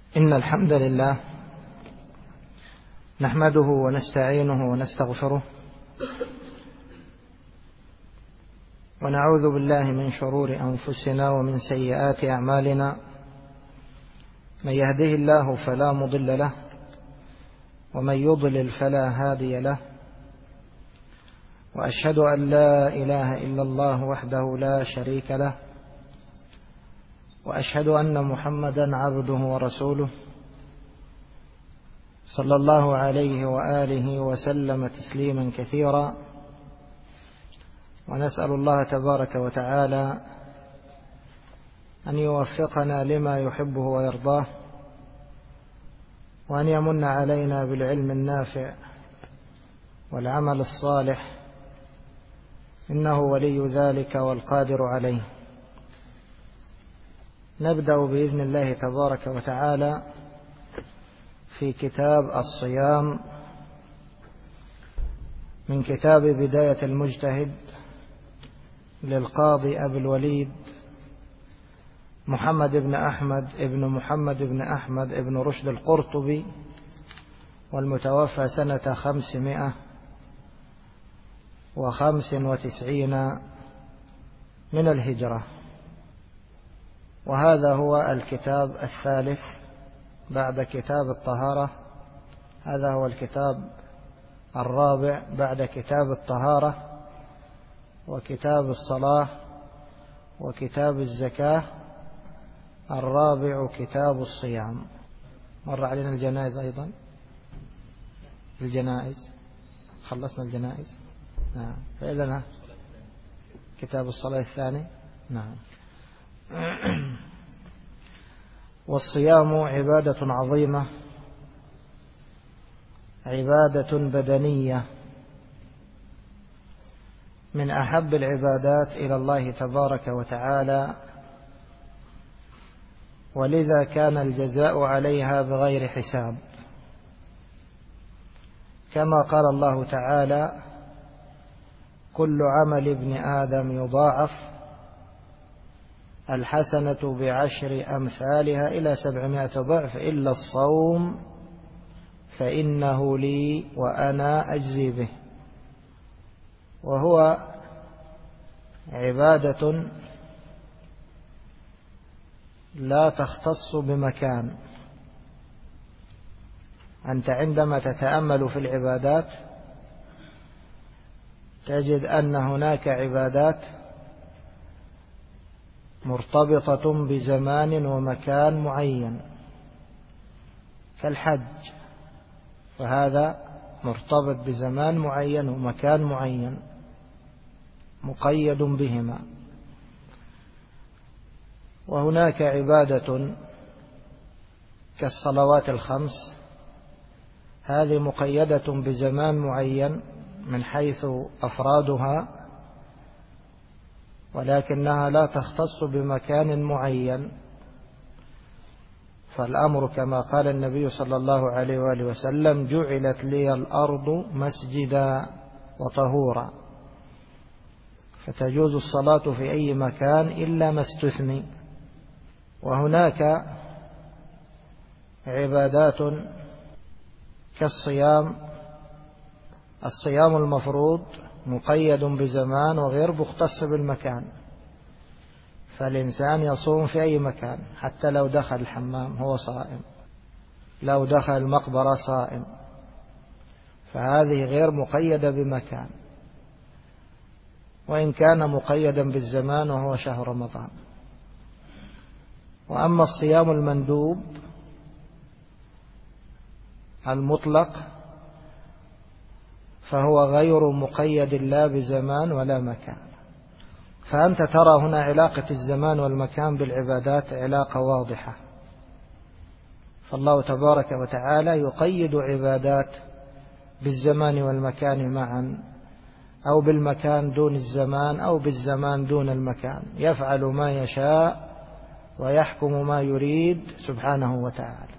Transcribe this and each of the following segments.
إن الحمد لله نحمده ونستعينه ونستغفره ونعوذ بالله من شرور أنفسنا ومن سيئات أعمالنا. من يهده الله فلا مضل له ومن يضلل فلا هادي له، وأشهد أن لا إله إلا الله وحده لا شريك له، وأشهد أن محمدا عبده ورسوله صلى الله عليه وآله وسلم تسليما كثيرا. ونسأل الله تبارك وتعالى أن يوفقنا لما يحبه ويرضاه، وأن يمن علينا بالعلم النافع والعمل الصالح، إنه ولي ذلك والقادر عليه. نبدأ بإذن الله تبارك وتعالى في كتاب الصيام من كتاب بداية المجتهد للقاضي أبي الوليد محمد بن أحمد بن رشد القرطبي، والمتوفى سنة 595 من الهجرة. وهذا هو الكتاب الثالث بعد كتاب الطهارة، هذا هو الكتاب الرابع بعد كتاب الطهارة وكتاب الصلاة وكتاب الزكاة. الرابع كتاب الصيام. مر علينا الجنائز أيضا، الجنائز خلصنا الجنائز، نعم. فإذن كتاب الصلاة الثاني، نعم. والصيام عبادة عظيمة، عبادة بدنية، من أحب العبادات إلى الله تبارك وتعالى، ولذا كان الجزاء عليها بغير حساب، كما قال الله تعالى: كل عمل ابن آدم يضاعف، الحسنة بعشر أمثالها إلى 700 ضعف إلا الصوم فإنه لي وأنا أجزي به. وهو عبادة لا تختص بمكان. أنت عندما تتأمل في العبادات تجد أن هناك عبادات مرتبطة بزمان ومكان معين، كالحج، فهذا مرتبط بزمان معين ومكان معين مقيد بهما. وهناك عبادة كالصلوات الخمس، هذه مقيدة بزمان معين من حيث أفرادها، ولكنها لا تختص بمكان معين. فالأمر كما قال النبي صلى الله عليه وآله وسلم: جعلت لي الأرض مسجدا وطهورا، فتجوز الصلاة في أي مكان إلا ما استثني. وهناك عبادات كالصيام، الصيام المفروض مقيد بزمان وغير مختص بالمكان، فالإنسان يصوم في أي مكان، حتى لو دخل الحمام هو صائم، لو دخل المقبرة صائم، فهذه غير مقيدة بمكان، وإن كان مقيدا بالزمان وهو شهر رمضان. وأما الصيام المندوب المطلق فهو غير مقيد لا بزمان ولا مكان. فأنت ترى هنا علاقة الزمان والمكان بالعبادات علاقة واضحة. فالله تبارك وتعالى يقيد عبادات بالزمان والمكان معا، أو بالمكان دون الزمان، أو بالزمان دون المكان، يفعل ما يشاء ويحكم ما يريد سبحانه وتعالى.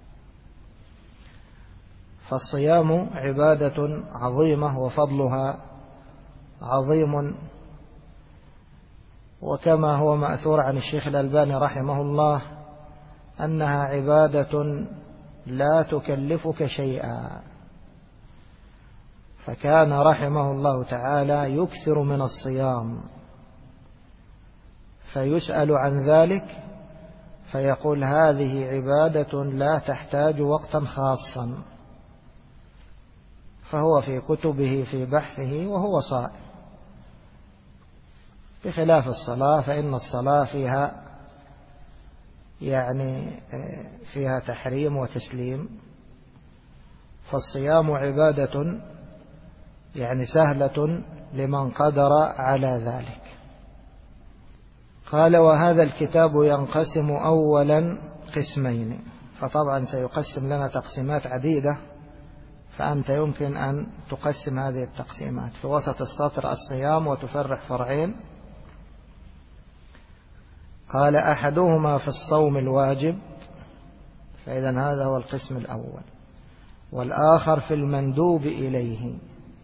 فالصيام عبادة عظيمة وفضلها عظيم، وكما هو مأثور عن الشيخ الألباني رحمه الله أنها عبادة لا تكلفك شيئا، فكان رحمه الله تعالى يكثر من الصيام، فيسأل عن ذلك فيقول هذه عبادة لا تحتاج وقتا خاصا، فهو في كتبه في بحثه وهو صائم، بخلاف الصلاة فإن الصلاة فيها تحريم وتسليم، فالصيام عبادة سهلة لمن قدر على ذلك. قال وهذا الكتاب ينقسم أولا قسمين، فطبعا سيقسم لنا تقسيمات عديدة، فأنت يمكن أن تقسم هذه التقسيمات في وسط السطر الصيام وتفرح فرعين. قال أحدهما في الصوم الواجب، فإذا هذا هو القسم الأول، والآخر في المندوب إليه.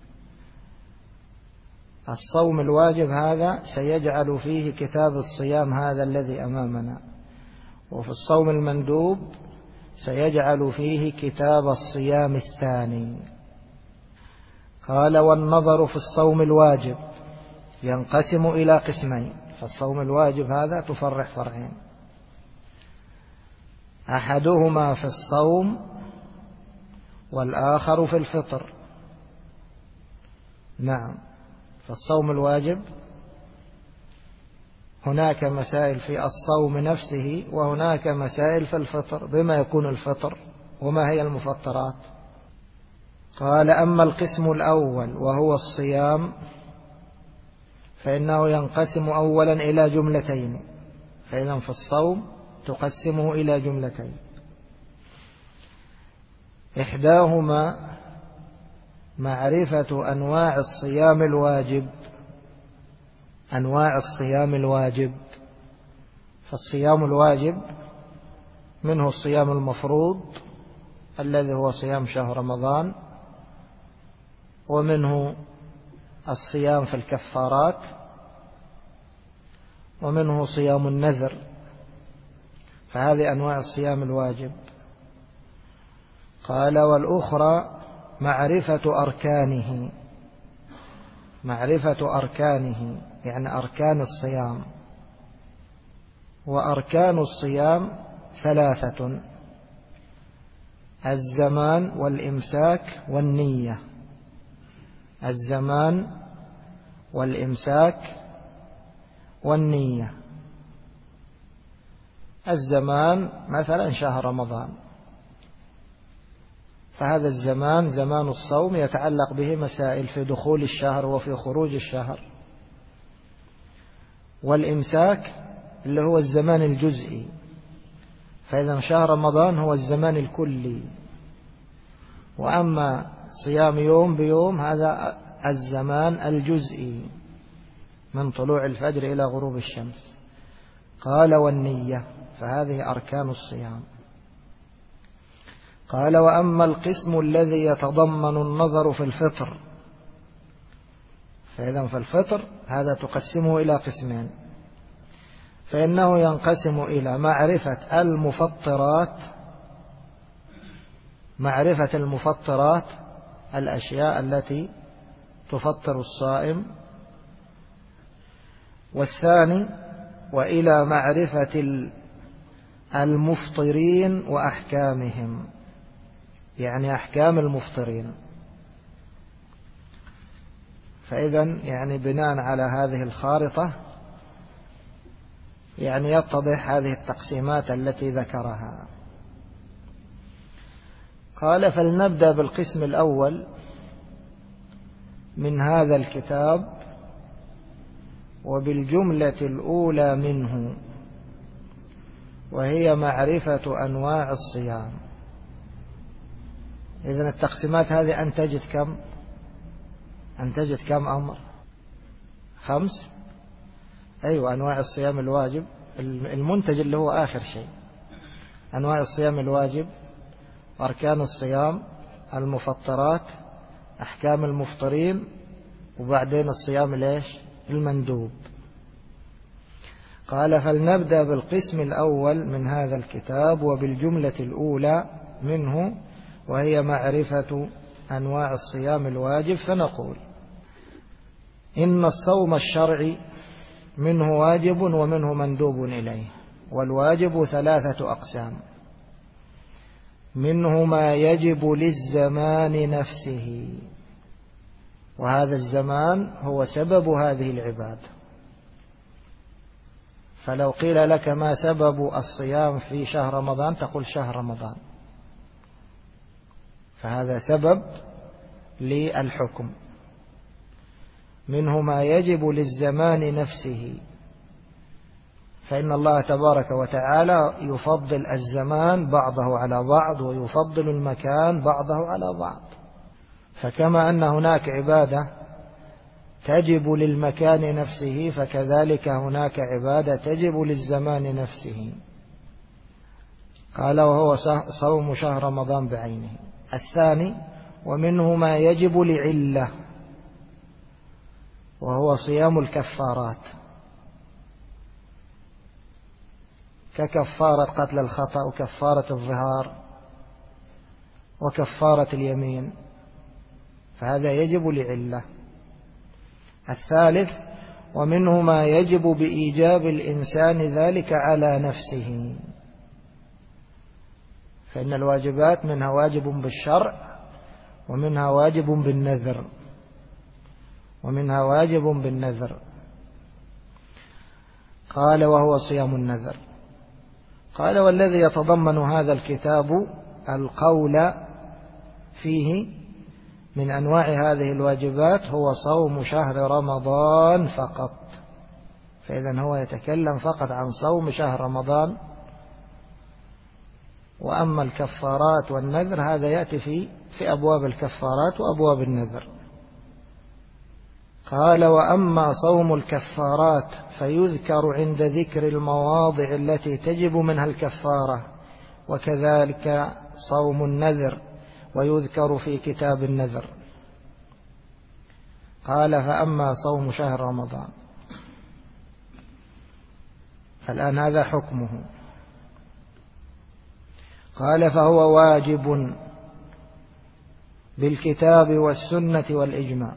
الصوم الواجب هذا سيجعل فيه كتاب الصيام هذا الذي أمامنا، وفي الصوم المندوب سيجعل فيه كتاب الصيام الثاني. قال والنظر في الصوم الواجب ينقسم إلى قسمين، فالصوم الواجب هذا تفرح فرعين، أحدهما في الصوم والآخر في الفطر. نعم، فالصوم الواجب هناك مسائل في الصوم نفسه، وهناك مسائل في الفطر، بما يكون الفطر وما هي المفطرات. قال أما القسم الأول وهو الصيام فإنه ينقسم أولا إلى جملتين، فإذا في الصوم تقسمه إلى جملتين، إحداهما معرفة أنواع الصيام الواجب. أنواع الصيام الواجب، فالصيام الواجب منه الصيام المفروض الذي هو صيام شهر رمضان، ومنه الصيام في الكفارات، ومنه صيام النذر، فهذه أنواع الصيام الواجب. قال والأخرى معرفة أركانه، معرفة أركانه يعني أركان الصيام، وأركان الصيام ثلاثة: الزمان والإمساك والنية. الزمان والإمساك والنية. الزمان مثلا شهر رمضان، فهذا الزمان زمان الصوم يتعلق به مسائل في دخول الشهر وفي خروج الشهر. والإمساك اللي هو الزمان الجزئي، فإذا شهر رمضان هو الزمان الكلي، وأما صيام يوم بيوم هذا الزمان الجزئي من طلوع الفجر إلى غروب الشمس. قال والنية، فهذه أركان الصيام. قال وأما القسم الذي يتضمن النظر في الفطر، فإذا في الفطر هذا تقسمه إلى قسمين، فإنه ينقسم إلى معرفة المفطرات، معرفة المفطرات الأشياء التي تفطر الصائم، والثاني وإلى معرفة المفطرين وأحكامهم، يعني أحكام المفطرين. فإذا بناء على هذه الخارطة يتضح هذه التقسيمات التي ذكرها. قال فلنبدأ بالقسم الأول من هذا الكتاب وبالجملة الأولى منه، وهي معرفة أنواع الصيام. إذن التقسيمات هذه أنتجت كم أمر؟ 5. أيوة، أنواع الصيام الواجب، المنتج اللي هو آخر شيء، أنواع الصيام الواجب، أركان الصيام، المفطرات، أحكام المفطرين، وبعدين الصيام المندوب. قال فلنبدأ بالقسم الأول من هذا الكتاب وبالجملة الأولى منه، وهي معرفة أنواع الصيام الواجب. فنقول إن الصوم الشرعي منه واجب ومنه مندوب إليه، والواجب 3 أقسام: منه ما يجب للزمان نفسه، وهذا الزمان هو سبب هذه العبادة. فلو قيل لك ما سبب الصيام في شهر رمضان تقول شهر رمضان، فهذا سبب للحكم. منه ما يجب للزمان نفسه، فإن الله تبارك وتعالى يفضل الزمان بعضه على بعض، ويفضل المكان بعضه على بعض. فكما أن هناك عبادة تجب للمكان نفسه، فكذلك هناك عبادة تجب للزمان نفسه. قال وهو صوم شهر رمضان بعينه. الثاني ومنه ما يجب لعلة، وهو صيام الكفارات، ككفارة قتل الخطأ وكفارة الظهار وكفارة اليمين، فهذا يجب لعلة. الثالث ومنه ما يجب بإيجاب الإنسان ذلك على نفسه، فإن الواجبات منها واجب بالشرع، ومنها واجب بالنذر، ومنها واجب بالنذر. قال وهو صيام النذر. قال والذي يتضمن هذا الكتاب القول فيه من أنواع هذه الواجبات هو صوم شهر رمضان فقط. فإذا هو يتكلم فقط عن صوم شهر رمضان، وأما الكفارات والنذر هذا يأتي في أبواب الكفارات وأبواب النذر. قال وأما صوم الكفارات فيذكر عند ذكر المواضع التي تجب منها الكفارة، وكذلك صوم النذر ويذكر في كتاب النذر. قال فأما صوم شهر رمضان، فالآن هذا حكمه. قال فهو واجب بالكتاب والسنة والإجماع.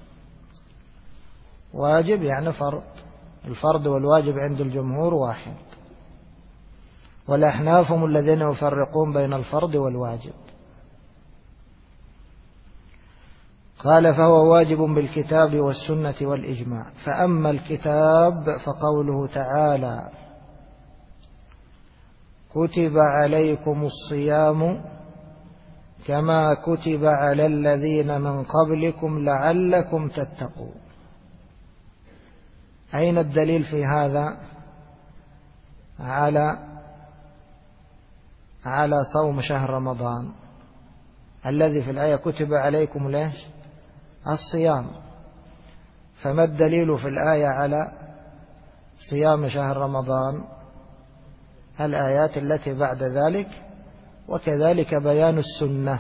واجب يعني فرض، الفرض والواجب عند الجمهور واحد، والأحناف هم الذين يفرقون بين الفرض والواجب. قال فهو واجب بالكتاب والسنة والإجماع. فأما الكتاب فقوله تعالى كتب عليكم الصيام كما كتب على الذين من قبلكم لعلكم تتقون. أين الدليل في هذا على صوم شهر رمضان الذي في الآية كتب عليكم ليش الصيام؟ فما الدليل في الآية على صيام شهر رمضان؟ الآيات التي بعد ذلك، وكذلك بيان السنة،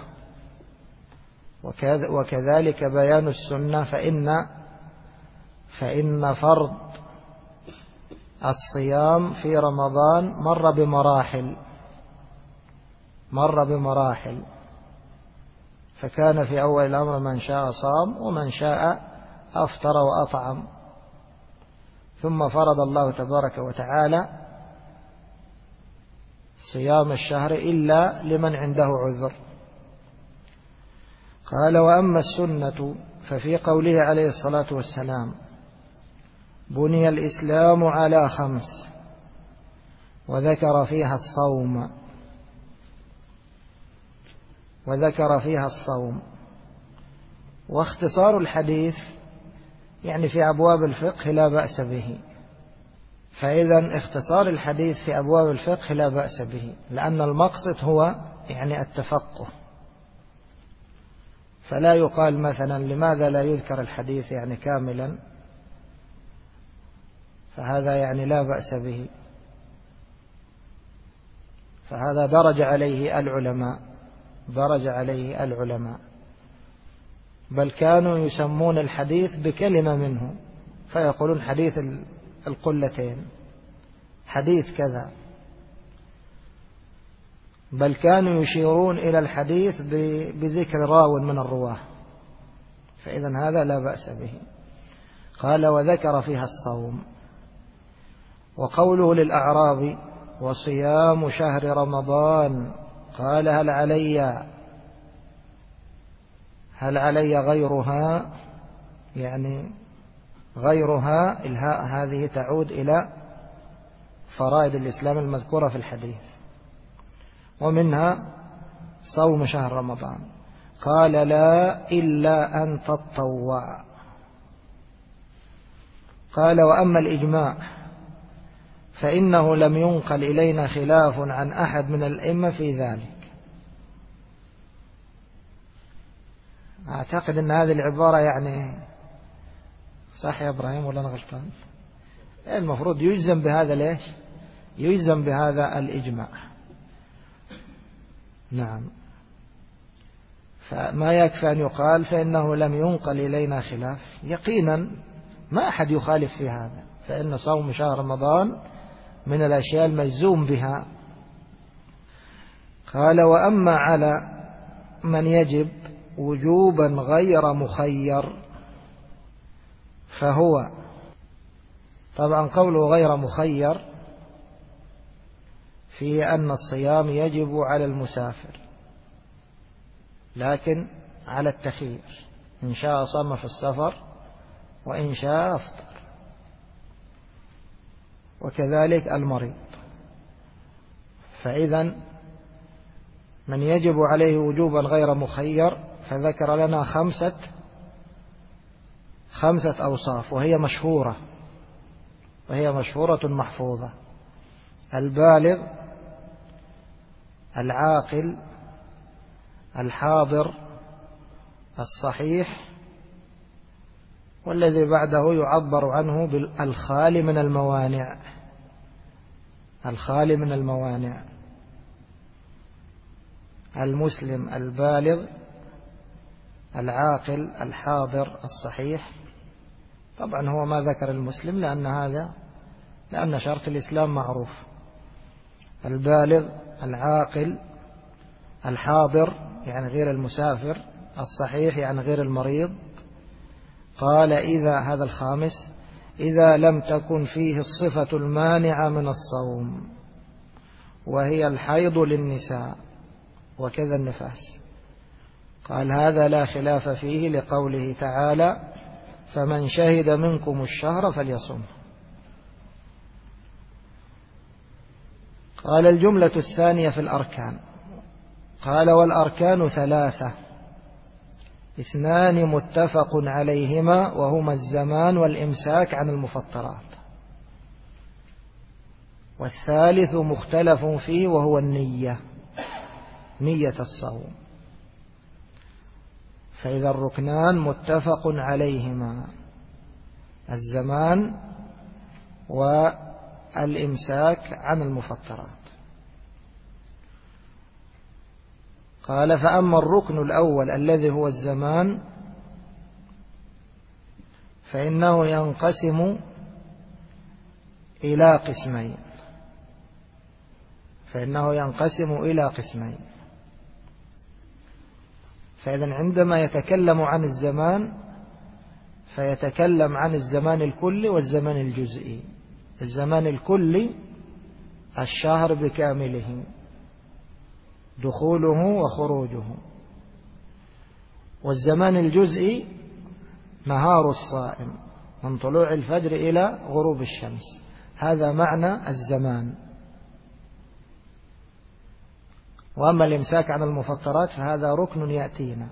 وكذلك بيان السنة. فإن فرض الصيام في رمضان مر بمراحل، فكان في أول الأمر من شاء صام ومن شاء أفطر وأطعم، ثم فرض الله تبارك وتعالى صيام الشهر إلا لمن عنده عذر. قال وأما السنة ففي قوله عليه الصلاة والسلام بني الإسلام على 5، وذكر فيها الصوم. واختصار الحديث يعني في أبواب الفقه لا بأس به، فإذا اختصار الحديث في أبواب الفقه لا بأس به، لأن المقصد هو يعني التفقه. فلا يقال مثلا لماذا لا يذكر الحديث يعني كاملا، فهذا يعني لا بأس به، فهذا درج عليه العلماء، بل كانوا يسمون الحديث بكلمة منه، فيقولون حديث القلتين، حديث كذا، بل كانوا يشيرون إلى الحديث بذكر راو من الرواه، فإذن هذا لا بأس به. قال وذكر فيها الصوم. وقوله للأعرابي وصيام شهر رمضان، قال هل علي غيرها، يعني غيرها الهاء هذه تعود إلى فرائض الإسلام المذكورة في الحديث، ومنها صوم شهر رمضان. قال لا إلا أن تطوع. قال وأما الإجماع فإنه لم ينقل إلينا خلاف عن أحد من الأئمة في ذلك. أعتقد أن هذه العبارة يعني صح يا إبراهيم ولا أنا غلطان؟ المفروض يجزم بهذا ليش؟ يجزم بهذا الإجماع. نعم، فما يكفي أن يقال فإنه لم ينقل إلينا خلاف، يقينا ما أحد يخالف في هذا، فإن صوم شهر رمضان من الأشياء المجزوم بها. قال وأما على من يجب وجوبا غير مخير فهو، طبعا قوله غير مخير في أن الصيام يجب على المسافر، لكن على التخيير، إن شاء صام في السفر وإن شاء أفطر، وكذلك المريض. فإذا من يجب عليه وجوبا غير مخير فذكر لنا خمسة أوصاف، وهي مشهورة محفوظة: البالغ، العاقل، الحاضر، الصحيح، والذي بعده يعبر عنه بالخالي من الموانع. الخالي من الموانع: المسلم، البالغ، العاقل، الحاضر، الصحيح. طبعا هو ما ذكر المسلم لأن شرط الإسلام معروف. البالغ، العاقل، الحاضر يعني غير المسافر، الصحيح يعني غير المريض. قال هذا الخامس: إذا لم تكن فيه الصفة المانعة من الصوم، وهي الحيض للنساء وكذا النفاس. قال هذا لا خلاف فيه لقوله تعالى: فمن شهد منكم الشهر فليصم. قال الجملة الثانية في الأركان. قال والأركان 3: 2 متفق عليهما وهما الزمان والإمساك عن المفطرات، والثالث مختلف فيه وهو النية، نية الصوم. فإذا الركنان متفق عليهما: الزمان والإمساك عن المفطرات. قال فأما الركن الأول الذي هو الزمان فإنه ينقسم إلى قسمين. فإذا عندما يتكلم عن الزمان فيتكلم عن الزمان الكلي والزمان الجزئي. الزمان الكلي الشهر بكامله، دخوله وخروجه. والزمان الجزئي نهار الصائم من طلوع الفجر إلى غروب الشمس. هذا معنى الزمان. وأما الإمساك عن المفطرات فهذا ركن يأتينا.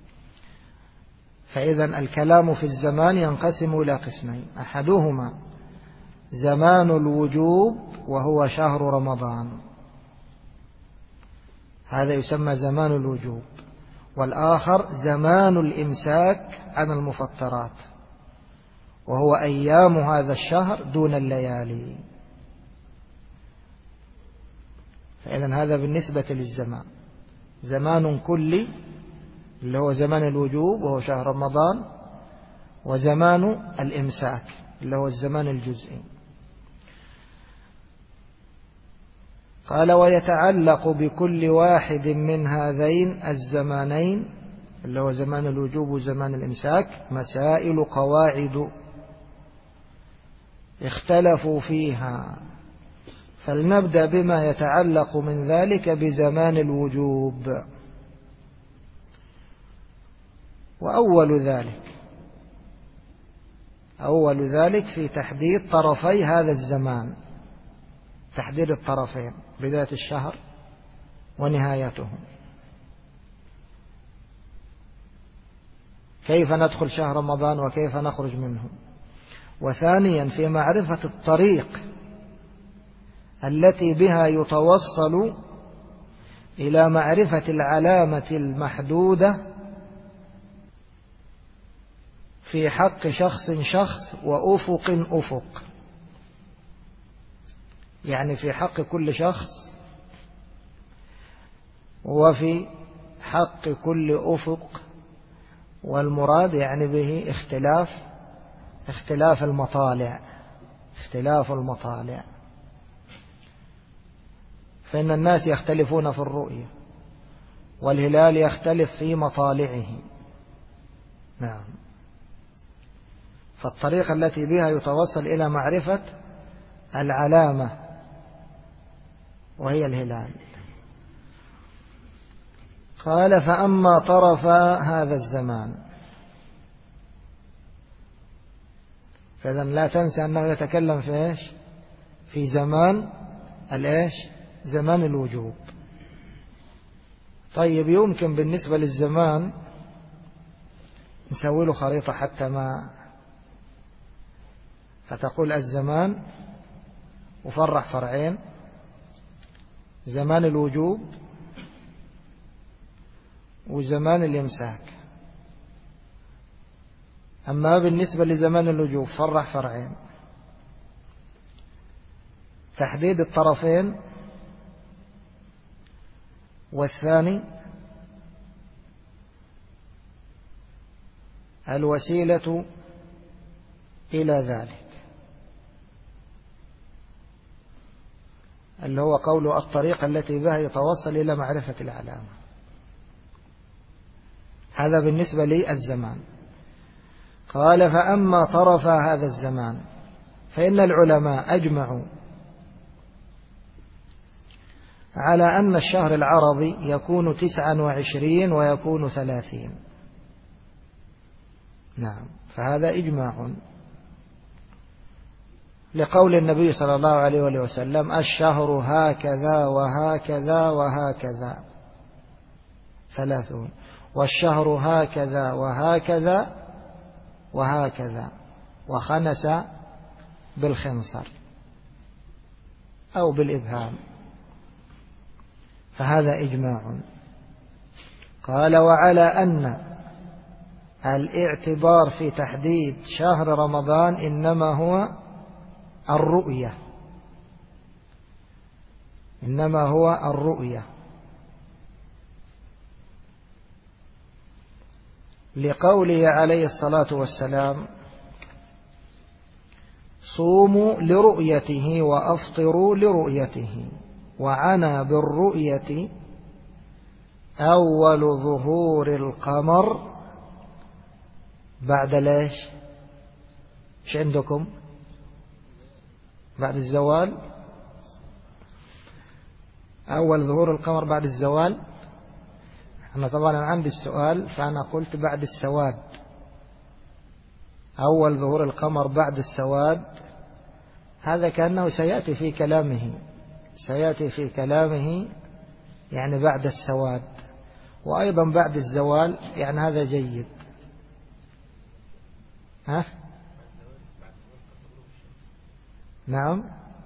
فإذا الكلام في الزمان ينقسم إلى قسمين: أحدهما زمان الوجوب وهو شهر رمضان، هذا يسمى زمان الوجوب. والآخر زمان الإمساك عن المفطرات، وهو أيام هذا الشهر دون الليالي. فإذا هذا بالنسبة للزمان: زمان كلي اللي هو زمان الوجوب وهو شهر رمضان، وزمان الإمساك اللي هو الزمان الجزئي. قال ويتعلق بكل واحد من هذين الزمانين اللي هو زمان الوجوب وزمان الإمساك مسائل قواعد اختلفوا فيها، فلنبدأ بما يتعلق من ذلك بزمان الوجوب. وأول ذلك في تحديد طرفي هذا الزمان، تحديد الطرفين بداية الشهر ونهايته، كيف ندخل شهر رمضان وكيف نخرج منه. وثانيا في معرفة الطريق التي بها يتوصل إلى معرفة العلامة المحدودة في حق شخص وأفق، يعني في حق كل شخص وفي حق كل أفق، والمراد يعني به اختلاف المطالع، فإن الناس يختلفون في الرؤية والهلال يختلف في مطالعه. نعم. فالطريقة التي بها يتوصل إلى معرفة العلامة وهي الهلال. قال فأما طرف هذا الزمان، فإذا لا تنسى أنه يتكلم في إيش؟ في زمان الإيش؟ زمان الوجوب. طيب يمكن بالنسبة للزمان نسوي له خريطة حتى ما فتقول الزمان وفرح فرعين: زمان الوجوب وزمان الإمساك. أما بالنسبة لزمان الوجوب فرح فرعين: تحديد الطرفين، والثاني الوسيلة إلى ذلك، اللي هو قول الطريقة التي بها يتوصل إلى معرفة العلامة. هذا بالنسبة للزمان. قال فأما طرف هذا الزمان فإن العلماء أجمعوا على أن الشهر العربي يكون 29 ويكون 30. نعم، فهذا إجماع لقول النبي صلى الله عليه وسلم: الشهر هكذا وهكذا وهكذا 30، والشهر هكذا وهكذا وهكذا، وخنس بالخنصر أو بالإبهام، فهذا إجماع. قال وعلى أن الاعتبار في تحديد شهر رمضان إنما هو الرؤية، لقوله عليه الصلاة والسلام: صوموا لرؤيته وأفطروا لرؤيته، وعنى بالرؤية أول ظهور القمر بعد ليش؟ إيش عندكم؟ بعد الزوال. أول ظهور القمر بعد الزوال. أنا طبعا عندي السؤال فأنا قلت بعد السواد. أول ظهور القمر بعد السواد، هذا كأنه سيأتي في كلامه يعني بعد السواد، وأيضا بعد الزوال، يعني هذا جيد. ها؟ نعم.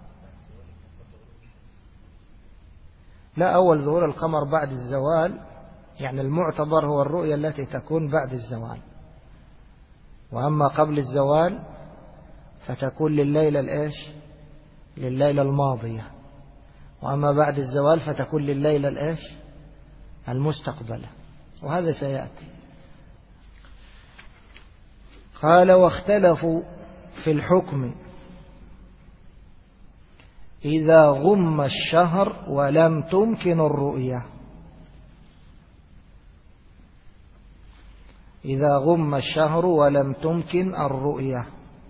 لا، أول ظهور القمر بعد الزوال، يعني المعتبر هو الرؤية التي تكون بعد الزوال، وأما قبل الزوال فتكون لليلة الماضية، وأما بعد الزوال فتكون لليلة المستقبلة، وهذا سيأتي. قال واختلفوا في الحكم إذا غم الشهر ولم تمكن الرؤية. إذا غم الشهر ولم تمكن الرؤية.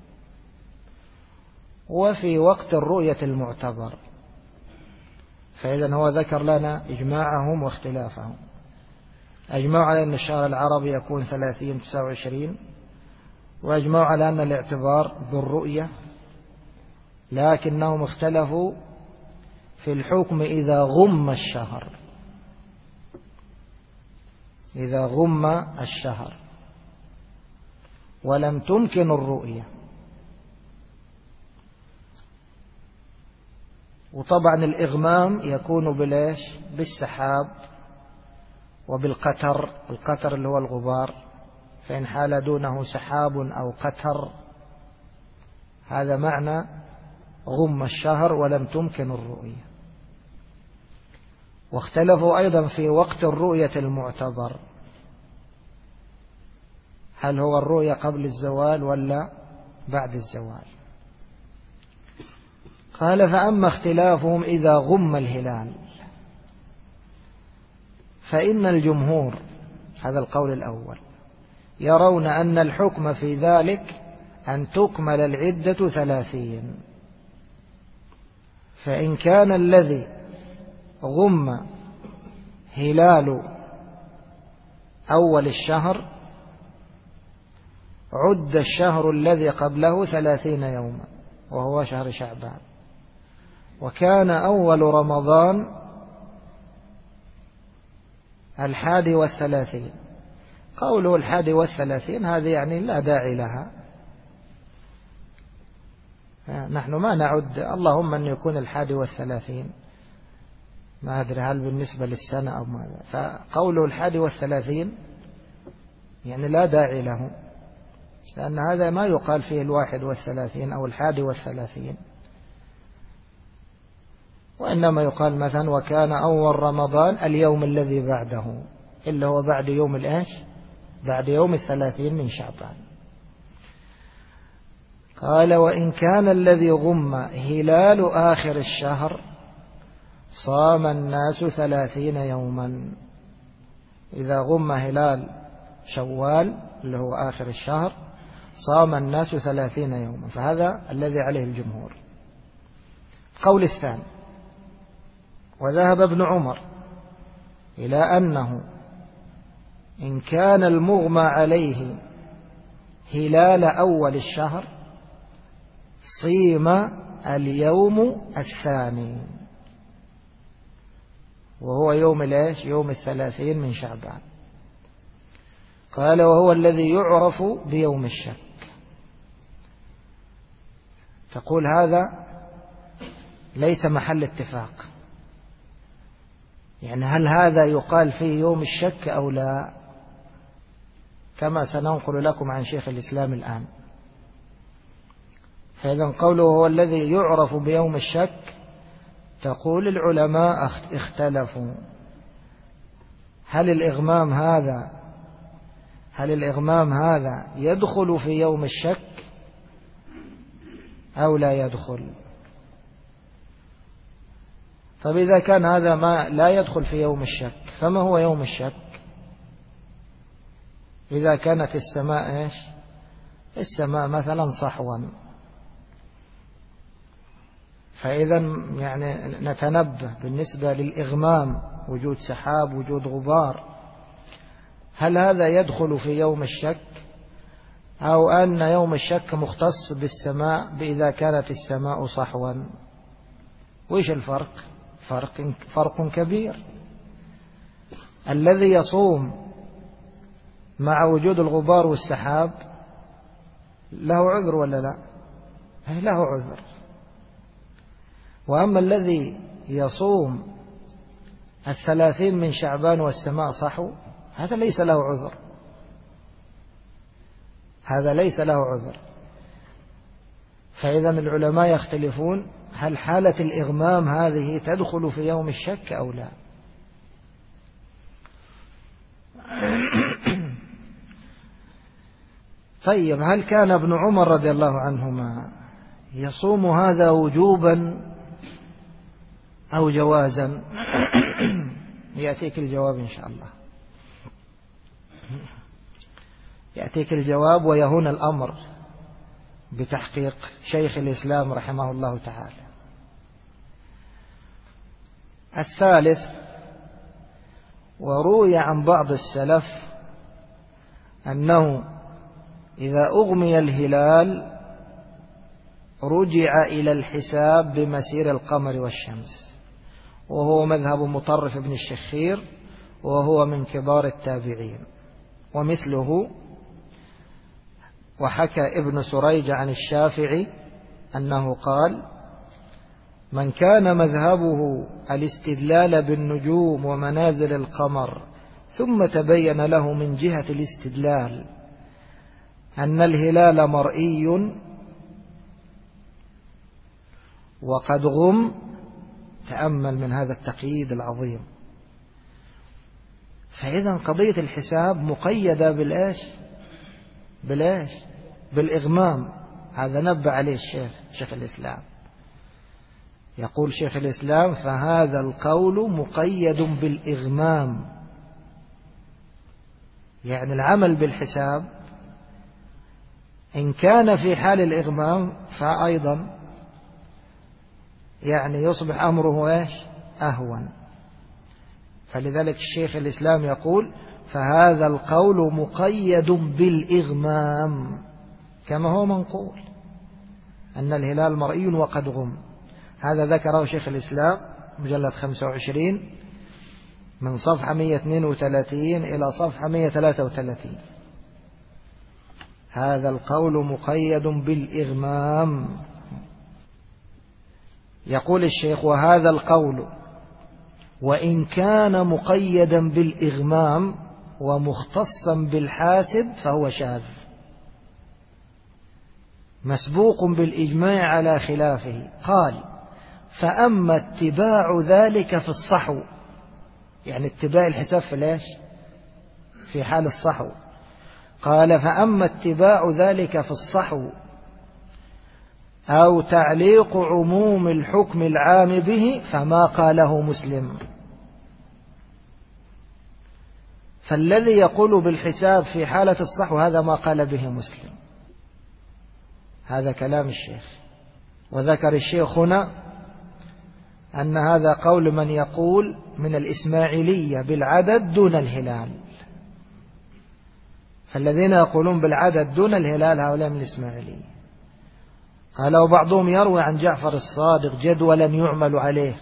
وفي وقت الرؤية المعتبر. فإذا هو ذكر لنا إجماعهم واختلافهم. أجمعوا على أن الشهر العربي يكون 30-29، وأجمعوا على أن الاعتبار بالرؤية، لكنهم اختلفوا في الحكم إذا غم الشهر. إذا غم الشهر ولم تمكن الرؤية. وطبعا الإغمام يكون بالإيش؟ بالسحاب وبالقتر. القتر اللي هو الغبار، فإن حال دونه سحاب أو قتر، هذا معنى غم الشهر ولم تمكن الرؤية. واختلفوا أيضا في وقت الرؤية المعتبر، هل هو الرؤية قبل الزوال ولا بعد الزوال؟ قال فأما اختلافهم إذا غم الهلال فإن الجمهور، هذا القول الأول، يرون أن الحكم في ذلك أن تكمل العدة 30. فإن كان الذي غم هلال أول الشهر عد الشهر الذي قبله 30 يوما وهو شهر شعبان. وكان أول رمضان 31. قوله 31 هذه يعني لا داعي لها، نحن ما نعد، اللهم أن يكون 31، ما أدري هل بالنسبة للسنة أو ماذا. فقوله 31 يعني لا داعي له، لأن هذا ما يقال فيه 31 أو 31، وإنما يقال مثلا وكان أول رمضان اليوم الذي بعده، إلا هو بعد يوم الإيش؟ بعد يوم 30 من شعبان. قال وإن كان الذي غم هلال آخر الشهر صام الناس 30 يوما. إذا غم هلال شوال اللي هو آخر الشهر صام الناس 30 يوما، فهذا الذي عليه الجمهور. قول الثاني، وذهب ابن عمر إلى أنه إن كان المغمى عليه هلال أول الشهر صيم اليوم الثاني، وهو يوم الإيش؟ يوم 30 من شعبان. قال وهو الذي يعرف بيوم الشك. تقول هذا ليس محل اتفاق، يعني هل هذا يقال فيه يوم الشك أو لا، كما سننقل لكم عن شيخ الإسلام الآن. فإذا قوله هو الذي يعرف بيوم الشك، تقول العلماء اختلفوا هل الإغمام هذا يدخل في يوم الشك أو لا يدخل. طب إذا كان هذا ما لا يدخل في يوم الشك، فما هو يوم الشك؟ إذا كانت السماء إيش؟ السماء مثلا صحوا، فإذا يعني نتنبه بالنسبة للإغمام، وجود سحاب، وجود غبار، هل هذا يدخل في يوم الشك أو أن يوم الشك مختص بالسماء إذا كانت السماء صحوا؟ وإيش الفرق؟ فرق كبير. الذي يصوم مع وجود الغبار والسحاب له عذر ولا لا؟ له عذر. وأما الذي يصوم 30 من شعبان والسماء صحو، هذا ليس له عذر، هذا ليس له عذر. فإذا العلماء يختلفون هل حالة الإغمام هذه تدخل في يوم الشك أو لا. طيب هل كان ابن عمر رضي الله عنهما يصوم هذا وجوبا أو جوازا. يأتيك الجواب إن شاء الله، يأتيك الجواب ويهون الأمر بتحقيق شيخ الإسلام رحمه الله تعالى. الثالث: وروي عن بعض السلف أنه إذا أغمي الهلال رجع إلى الحساب بمسير القمر والشمس، وهو مذهب مطرف بن الشخير، وهو من كبار التابعين. ومثله وحكى ابن سريج عن الشافعي أنه قال: من كان مذهبه الاستدلال بالنجوم ومنازل القمر ثم تبين له من جهة الاستدلال أن الهلال مرئي وقد غم، تأمل من هذا التقييد العظيم. فإذا قضية الحساب مقيدة بالإغمام. هذا نبه عليه شيخ الإسلام. يقول شيخ الإسلام: فهذا القول مقيد بالإغمام، يعني العمل بالحساب إن كان في حال الإغمام فأيضا يعني يصبح أمره أهون. فلذلك الشيخ الإسلام يقول: فهذا القول مقيد بالإغمام، كما هو منقول أن الهلال مرئي وقد غم. هذا ذكره شيخ الإسلام مجلد 25 من صفحة 132 إلى صفحة 133. هذا القول مقيد بالإغمام. يقول الشيخ: وهذا القول وإن كان مقيدا بالإغمام ومختصا بالحاسب فهو شاذ مسبوق بالإجماع على خلافه. قال: فأما اتباع ذلك في الصحو، يعني اتباع الحساب في حال الصحو. قال: فأما اتباع ذلك في الصحو أو تعليق عموم الحكم العام به فما قاله مسلم. فالذي يقول بالحساب في حالة الصحو هذا ما قال به مسلم. هذا كلام الشيخ. وذكر الشيخ هنا أن هذا قول من يقول من الإسماعيلية بالعدد دون الهلال. فالذين يقولون بالعدد دون الهلال هؤلاء من الإسماعيلية. قال: وبعضهم يروي عن جعفر الصادق جدولا يعمل عليه،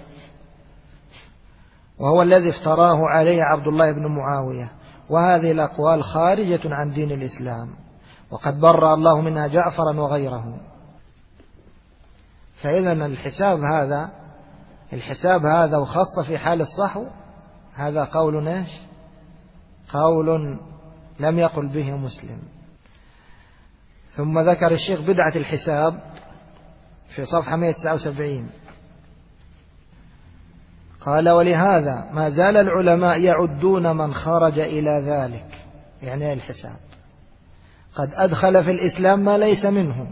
وهو الذي افتراه عليه عبد الله بن معاوية، وهذه الأقوال خارجة عن دين الإسلام، وقد برأ الله منها جعفرا وغيره. فإذا الحساب هذا وخاصة في حال الصحو هذا قول قول لم يقل به مسلم. ثم ذكر الشيخ بدعة الحساب في صفحة 179. قال: ولهذا ما زال العلماء يعدون من خرج إلى ذلك، يعني الحساب، قد أدخل في الإسلام ما ليس منه،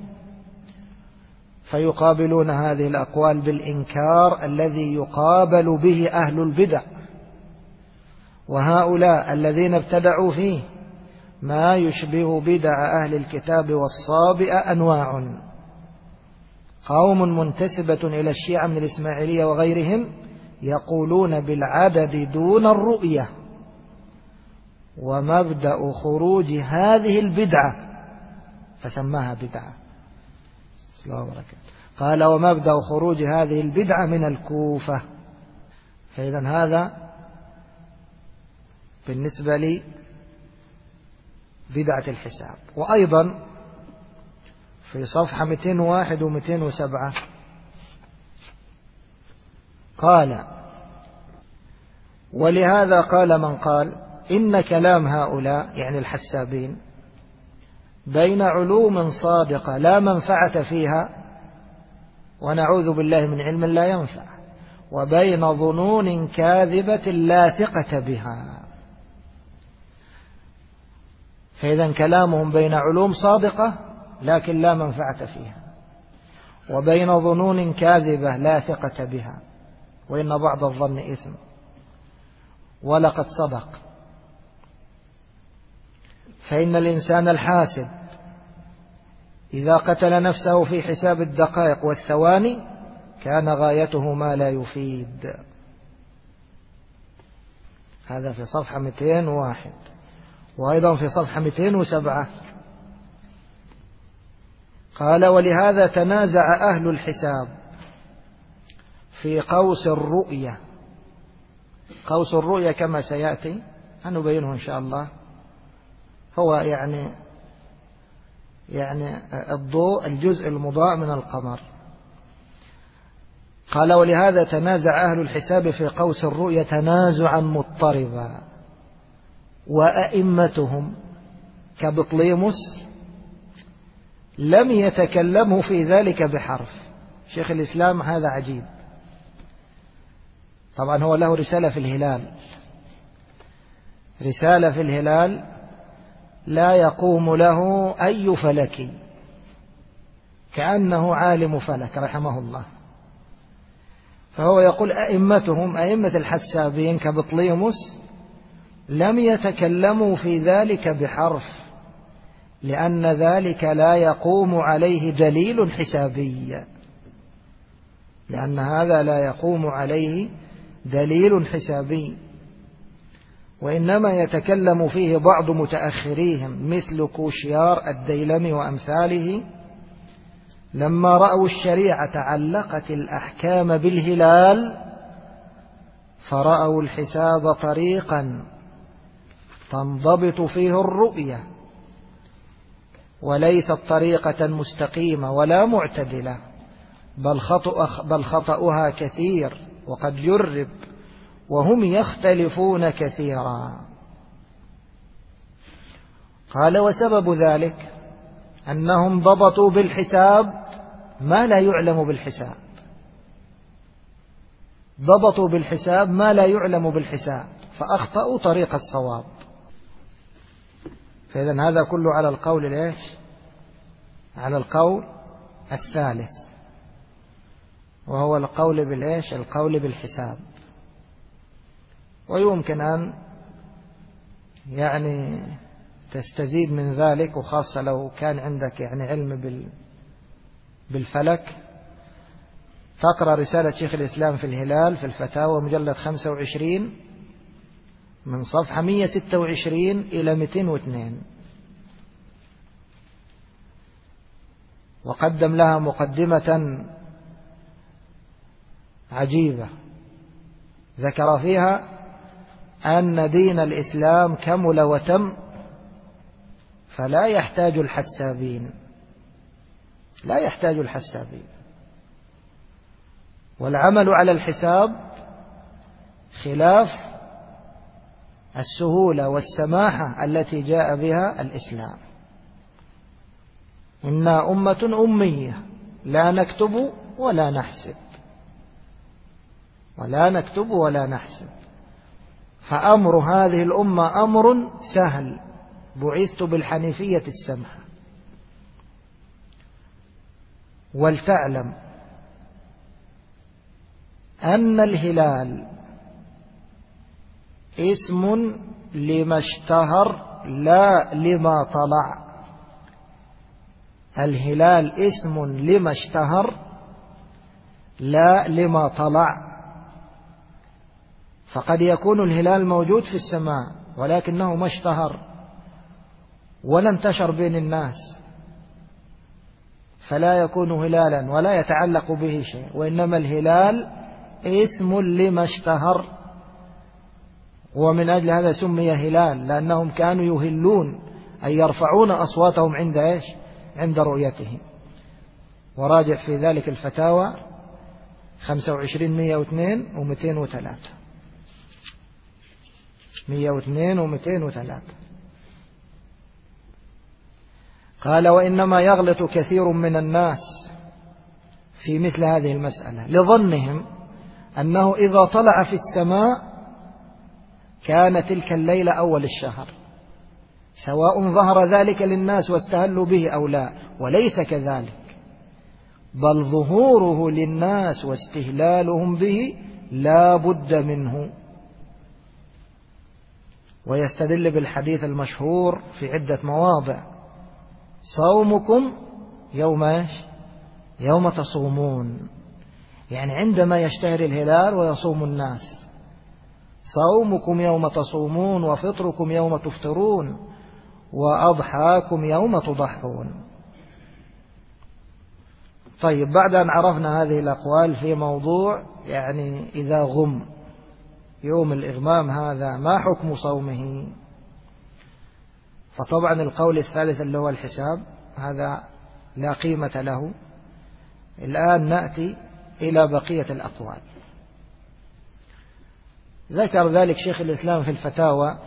فيقابلون هذه الأقوال بالإنكار الذي يقابل به أهل البدع. وهؤلاء الذين ابتدعوا فيه ما يشبه بدع أهل الكتاب والصابئة أنواع: قوم منتسبة إلى الشيعة من الإسماعيلية وغيرهم يقولون بالعدد دون الرؤية، ومبدأ خروج هذه البدعة فسماها بدعة. قال: ومبدأ خروج هذه البدعة من الكوفة. فإذا هذا بالنسبة لي بدعة الحساب. وأيضا في صفحة 201 و 207 قال: ولهذا قال من قال إن كلام هؤلاء يعني الحسابين بين علوم صادقة لا منفعة فيها ونعوذ بالله من علم لا ينفع، وبين ظنون كاذبة لا ثقة بها. فإذا كلامهم بين علوم صادقة لكن لا منفعة فيها، وبين ظنون كاذبة لا ثقة بها. وإن بعض الظن إثم، ولقد صدق. فإن الإنسان الحاسد إذا قتل نفسه في حساب الدقائق والثواني كان غايته ما لا يفيد. هذا في صفحة 201، وأيضا في صفحة 207 قال: ولهذا تنازع أهل الحساب في قوس الرؤية. قوس الرؤية كما سيأتي هنبينه إن شاء الله، هو يعني الضوء، الجزء المضاء من القمر. قال: ولهذا تنازع أهل الحساب في قوس الرؤية تنازعا مضطربا، وأئمتهم كبطليموس لم يتكلموا في ذلك بحرف. شيخ الإسلام هذا عجيب، طبعا هو له رسالة في الهلال، رسالة في الهلال لا يقوم له أي فلكي، كأنه عالم فلك رحمه الله. فهو يقول أئمتهم، أئمة الحسابين كبطليموس لم يتكلموا في ذلك بحرف، لأن ذلك لا يقوم عليه دليل حسابي، لأن هذا لا يقوم عليه دليل حسابي، وإنما يتكلم فيه بعض متأخريهم مثل كوشيار الديلمي وأمثاله، لما رأوا الشريعة علقت الأحكام بالهلال فرأوا الحساب طريقا تنضبط فيه الرؤية، وليست طريقة مستقيمة ولا معتدلة، بل خطأها كثير وقد يرب، وهم يختلفون كثيرا. قال: وسبب ذلك أنهم ضبطوا بالحساب ما لا يعلم بالحساب، ضبطوا بالحساب ما لا يعلم بالحساب، فأخطأوا طريق الصواب. فإذن هذا كله على القول ليش؟ على القول الثالث، وهو القول بالإيش؟ القول بالحساب. ويمكن أن تستزيد من ذلك، وخاصة لو كان عندك علم بالفلك، تقرأ رسالة شيخ الإسلام في الهلال في الفتاوى مجلد 25 من صفحة 126 إلى 202، وقدم لها مقدمة عجيبة ذكر فيها أن دين الإسلام كمل وتم، فلا يحتاج الحسابين، لا يحتاج الحسابين، والعمل على الحساب خلاف السهولة والسماحة التي جاء بها الإسلام. إنا أمة أمية لا نكتب ولا نحسب، ولا نكتب ولا نحسب، فأمر هذه الأمة أمر سهل، بعثت بالحنيفية السمحة. ولتعلم أن الهلال اسم لما اشتهر لا لما طلع. الهلال اسم لما اشتهر لا لما طلع، فقد يكون الهلال موجود في السماء ولكنه ما اشتهر ولا انتشر بين الناس، فلا يكون هلالا ولا يتعلق به شيء، وإنما الهلال اسم لما اشتهر، ومن أجل هذا سمي هلال، لأنهم كانوا يهلون أي يرفعون أصواتهم عند إيش؟ عند رؤيته. وراجع في ذلك الفتاوى 25 102 و203 102 و203. قال: وإنما يغلط كثير من الناس في مثل هذه المسألة لظنهم أنه إذا طلع في السماء كان تلك الليلة أول الشهر، سواء ظهر ذلك للناس واستهلوا به أو لا، وليس كذلك، بل ظهوره للناس واستهلالهم به لا بد منه. ويستدل بالحديث المشهور في عدة مواضع: صومكم يوم تصومون، يعني عندما يشتهر الهلال ويصوم الناس. صومكم يوم تصومون وفطركم يوم تفطرون وأضحاكم يوم تضحون. طيب، بعد أن عرفنا هذه الأقوال في موضوع يعني إذا غم يوم الإغمام هذا ما حكم صومه؟ فطبعا القول الثالث اللي هو الحساب هذا لا قيمة له. الآن نأتي إلى بقية الأقوال. ذكر ذلك شيخ الإسلام في الفتاوى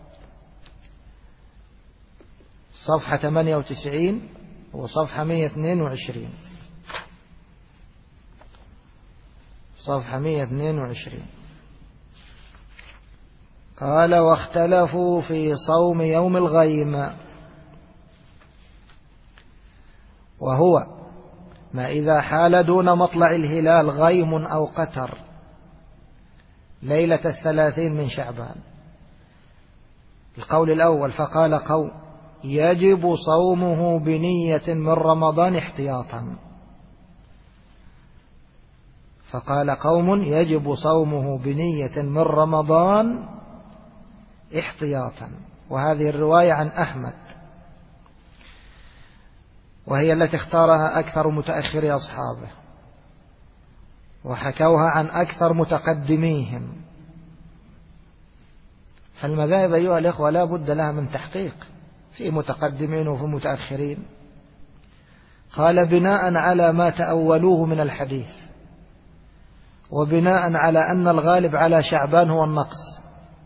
صفحة 98 وصفحة 122. صفحة 122 قال: واختلفوا في صوم يوم الغيم، وهو ما إذا حال دون مطلع الهلال غيم أو قتر ليلة 30 من شعبان. القول الأول: فقال قوم يجب صومه بنية من رمضان احتياطا. فقال قوم يجب صومه بنية من رمضان احتياطا. وهذه الرواية عن أحمد، وهي التي اختارها أكثر متأخري أصحابه، وحكوها عن أكثر متقدميهم. فالمذاهب أيها الإخوة لا بد لها من تحقيق، في متقدمين وفي متأخرين. قال: بناء على ما تأولوه من الحديث، وبناء على أن الغالب على شعبان هو النقص،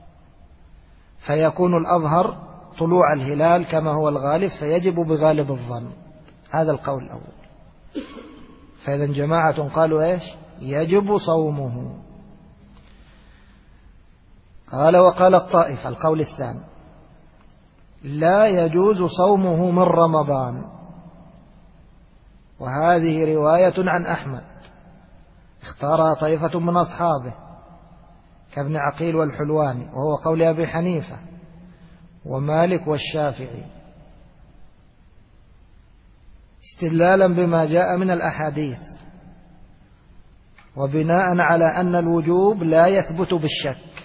فيكون الأظهر طلوع الهلال كما هو الغالب، فيجب بغالب الظن. هذا القول الأول. فإذا جماعة قالوا إيش؟ يجب صومه. قال: وقال الطائفة القول الثاني: لا يجوز صومه من رمضان. وهذه رواية عن أحمد اختارها طائفة من أصحابه كابن عقيل والحلواني، وهو قول أبي حنيفة ومالك والشافعي، استدلالا بما جاء من الأحاديث، وبناء على أن الوجوب لا يثبت بالشك،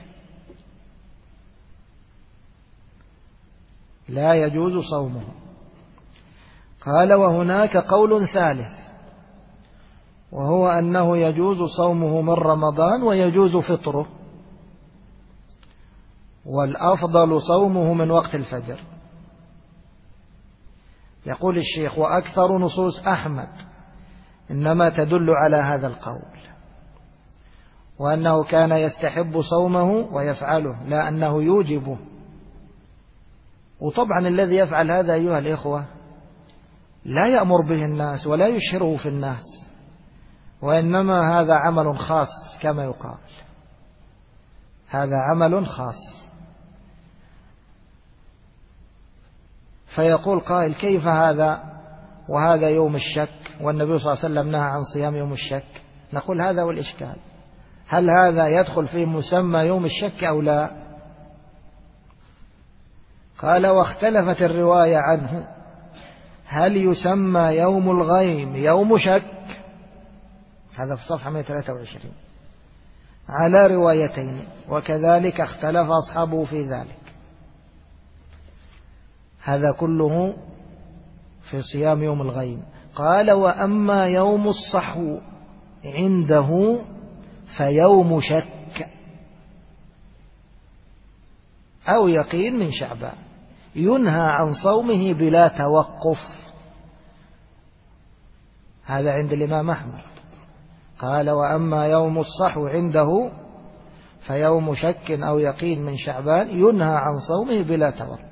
لا يجوز صومه. قال: وهناك قول ثالث، وهو أنه يجوز صومه من رمضان ويجوز فطره، والأفضل صومه من وقت الفجر. يقول الشيخ: وأكثر نصوص أحمد إنما تدل على هذا القول، وأنه كان يستحب صومه ويفعله، لا أنه يوجبه. وطبعا الذي يفعل هذا أيها الإخوة لا يأمر به الناس ولا يشهره في الناس، وإنما هذا عمل خاص كما يقال، هذا عمل خاص. فيقول قائل: كيف هذا وهذا يوم الشك والنبي صلى الله عليه وسلم نهى عن صيام يوم الشك؟ نقول: هذا هو الإشكال، هل هذا يدخل في مسمى يوم الشك أو لا؟ قال: واختلفت الرواية عنه هل يسمى يوم الغيم يوم شك، هذا في صفحة 123، على روايتين، وكذلك اختلف أصحابه في ذلك. هذا كله في صيام يوم الغيم. قال: وأما يوم الصحو عنده فيوم شك أو يقين من شعبان، ينهى عن صومه بلا توقف. هذا عند الإمام أحمد. قال: وأما يوم الصحو عنده فيوم شك أو يقين من شعبان، ينهى عن صومه بلا توقف.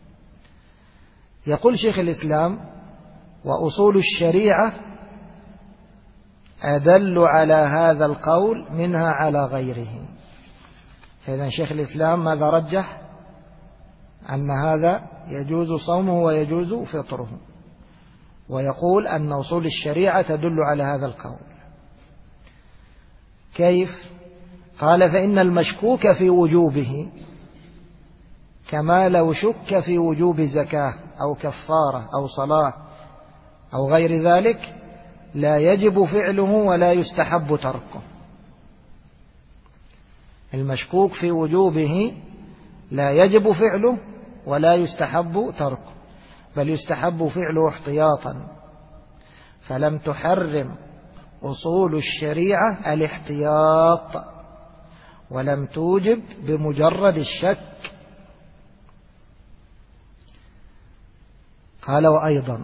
يقول شيخ الإسلام: وأصول الشريعة أدل على هذا القول منها على غيره. فإذا شيخ الإسلام ماذا رجح؟ أن هذا يجوز صومه ويجوز فطره، ويقول أن أصول الشريعة تدل على هذا القول. كيف؟ قال فإن المشكوك في وجوبه كما لو شك في وجوب زكاة أو كفارة أو صلاة أو غير ذلك لا يجب فعله ولا يستحب تركه. المشكوك في وجوبه لا يجب فعله ولا يستحب تركه، بل يستحب فعله احتياطا، فلم تحرم أصول الشريعة الاحتياط، ولم توجب بمجرد الشك. قال وأيضا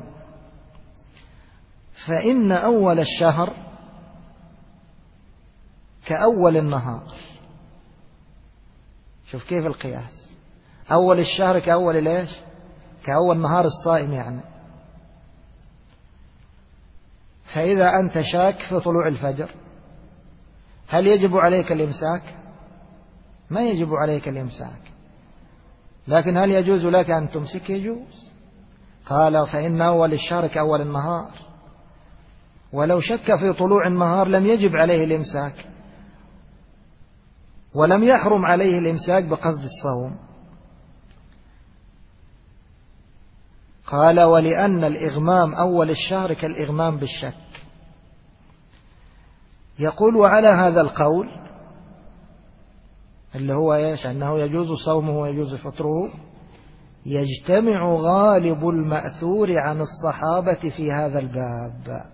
فإن أول الشهر كأول النهار. شوف كيف القياس، أول الشهر كأول ليش؟ كأول نهار الصائم يعني. فإذا أنت شاك في طلوع الفجر هل يجب عليك الإمساك؟ ما يجب عليك الإمساك، لكن هل يجوز لك أن تمسك؟ يجوز. قال فإن أول الشهر كأول النهار، ولو شك في طلوع النهار لم يجب عليه الإمساك، ولم يحرم عليه الإمساك بقصد الصوم. قال ولأن الإغمام أول الشهر كالإغمام بالشك. يقول وعلى هذا القول اللي هو إيش؟ أنه يجوز صومه ويجوز فطره، يجتمع غالب المأثور عن الصحابة في هذا الباب.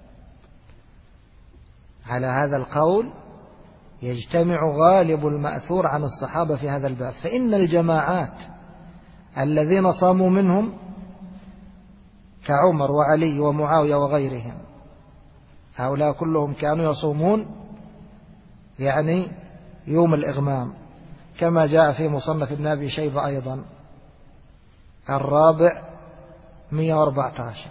على هذا القول يجتمع غالب المأثور عن الصحابة في هذا الباب، فإن الجماعات الذين صاموا منهم كعمر وعلي ومعاوية وغيرهم، هؤلاء كلهم كانوا يصومون يعني يوم الإغمام، كما جاء في مصنف ابن أبي شيبة أيضا الرابع 114.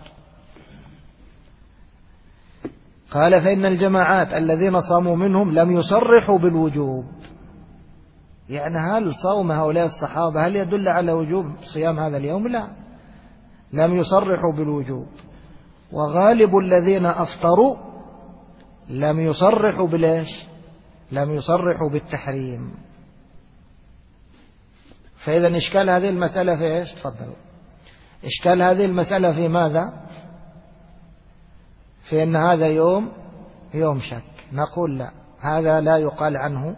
قال فإن الجماعات الذين صاموا منهم لم يصرحوا بالوجوب. يعني هل صوم هؤلاء الصحابة هل يدل على وجوب صيام هذا اليوم؟ لا، لم يصرحوا بالوجوب. وغالب الذين أفطروا لم يصرحوا بالإيش؟ لم يصرحوا بالتحريم. فإذا إشكال هذه المسألة في إيش؟ تفضلوا. إشكال هذه المسألة في ماذا؟ في أن هذا يوم شك. نقول لا، هذا لا يقال عنه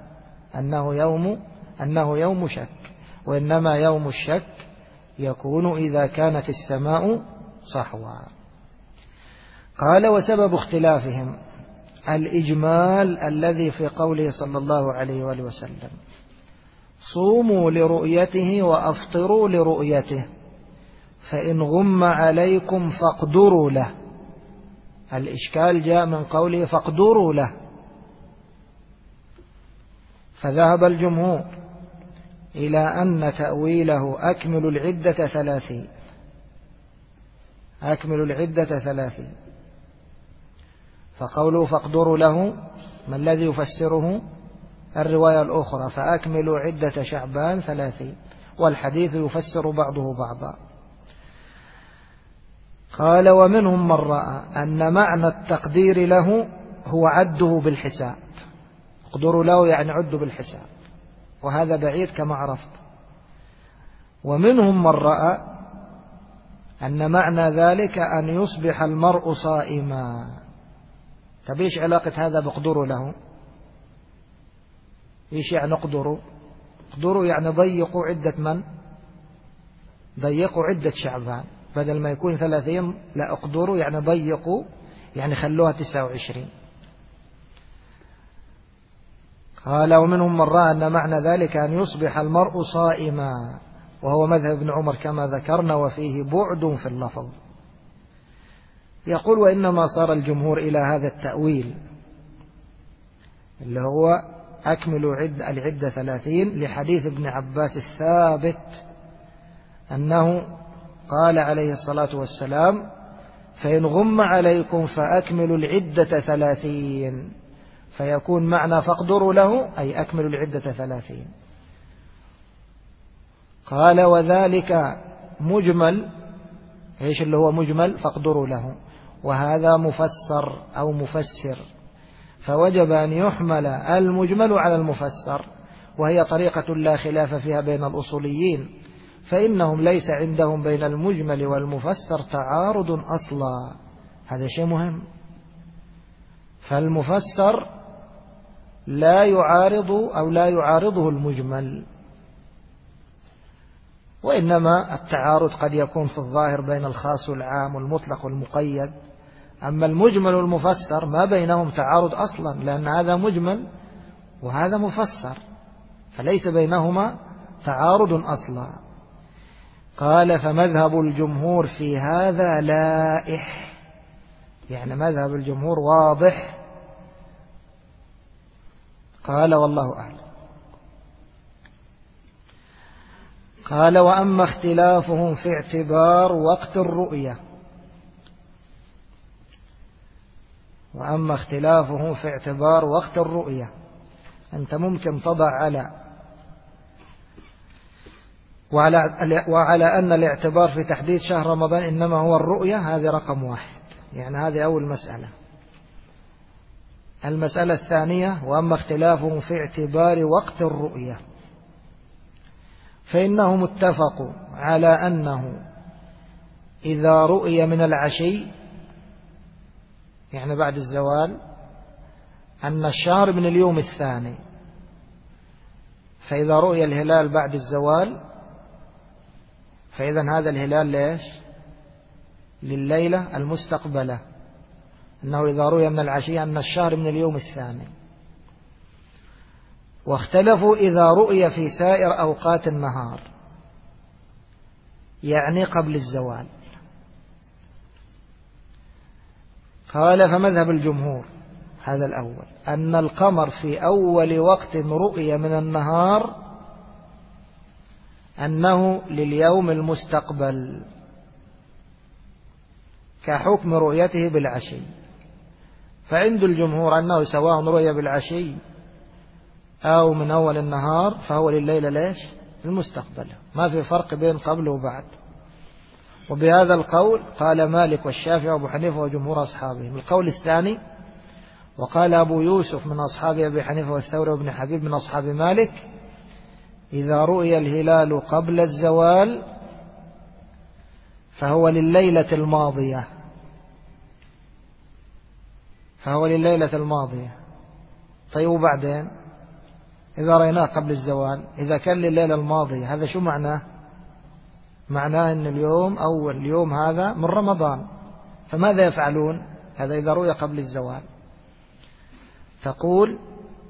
أنه يوم شك، وإنما يوم الشك يكون إذا كانت السماء صحوا. قال وسبب اختلافهم الإجمال الذي في قوله صلى الله عليه وآله وسلم صوموا لرؤيته وأفطروا لرؤيته فإن غم عليكم فاقدروا له. الإشكال جاء من قوله فاقدروا له. فذهب الجمهور إلى أن تأويله أكمل العدة 30. أكمل العدة 30. فقوله فاقدروا له ما الذي يفسره؟ الرواية الأخرى فأكملوا عدة شعبان 30، والحديث يفسر بعضه بعضا. قال ومنهم من رأى أن معنى التقدير له هو عده بالحساب. اقدروا له يعني عدوا بالحساب، وهذا بعيد كما عرفت. ومنهم من رأى أن معنى ذلك أن يصبح المرء صائما. طب إيش علاقة هذا باقدروا له؟ إيش يعني اقدروا؟ اقدروا يعني ضيقوا عدة من؟ ضيقوا عدة شعبان، بدل ما يكون 30 لا اقدروا يعني ضيقوا، يعني خلوها 29. قال ومنهم من رأى أن معنى ذلك أن يصبح المرء صائما، وهو مذهب ابن عمر كما ذكرنا، وفيه بعد في اللفظ. يقول وإنما صار الجمهور إلى هذا التأويل اللي هو أكملوا العدة 30 لحديث ابن عباس الثابت أنه قال عليه الصلاة والسلام فإن غم عليكم فأكملوا العدة 30، فيكون معنى فاقدروا له أي أكملوا العدة 30. قال وذلك مجمل. إيش اللي هو مجمل؟ فاقدروا له. وهذا مفسر أو مفسر، فوجب أن يحمل المجمل على المفسر، وهي طريقة لا خلاف فيها بين الأصوليين، فإنهم ليس عندهم بين المجمل والمفسر تعارض أصلا. هذا شيء مهم. فالمفسر لا يعارضه المجمل، وإنما التعارض قد يكون في الظاهر بين الخاص والعام والمطلق والمقيد. أما المجمل والمفسر ما بينهم تعارض أصلا، لأن هذا مجمل وهذا مفسر، فليس بينهما تعارض أصلا. قال فمذهب الجمهور في هذا لائح، يعني مذهب الجمهور واضح. قال والله أعلم. قال وأما اختلافهم في اعتبار وقت الرؤية، وأما اختلافهم في اعتبار وقت الرؤية، أنت ممكن تضع وعلى أن الاعتبار في تحديد شهر رمضان إنما هو الرؤية، هذه رقم 1، يعني هذه أول مسألة. المسألة الثانية وأما اختلافهم في اعتبار وقت الرؤية، فإنهم اتفقوا على أنه إذا رؤي من العشي، يعني بعد الزوال، أن الشهر من اليوم الثاني. فإذا رؤي الهلال بعد الزوال فإذا هذا الهلال ليش؟ لليلة المستقبلة، أنه إذا رؤي من العشي أن الشهر من اليوم الثاني. واختلفوا إذا رؤي في سائر أوقات النهار، يعني قبل الزوال. قال فمذهب الجمهور، هذا الأول، أن القمر في أول وقت رؤي من النهار أنه لليوم المستقبل، كحكم رؤيته بالعشي. فعند الجمهور أنه سواء رؤي بالعشي أو من أول النهار فهو لليلة ليش؟ المستقبل، ما في فرق بين قبل وبعد. وبهذا القول قال مالك والشافعي وأبو حنيفة وجمهور أصحابه. القول الثاني وقال أبو يوسف من أصحاب أبي حنيفة والثوري وابن حبيب من أصحاب مالك: إذا رؤي الهلال قبل الزوال فهو لليلة الماضية، فهو لليلة الماضية. طيب وبعدين إذا رأيناه قبل الزوال، إذا كان لليلة الماضية، هذا شو معناه؟ معناه أن اليوم أول يوم هذا من رمضان، فماذا يفعلون؟ هذا إذا رؤي قبل الزوال. تقول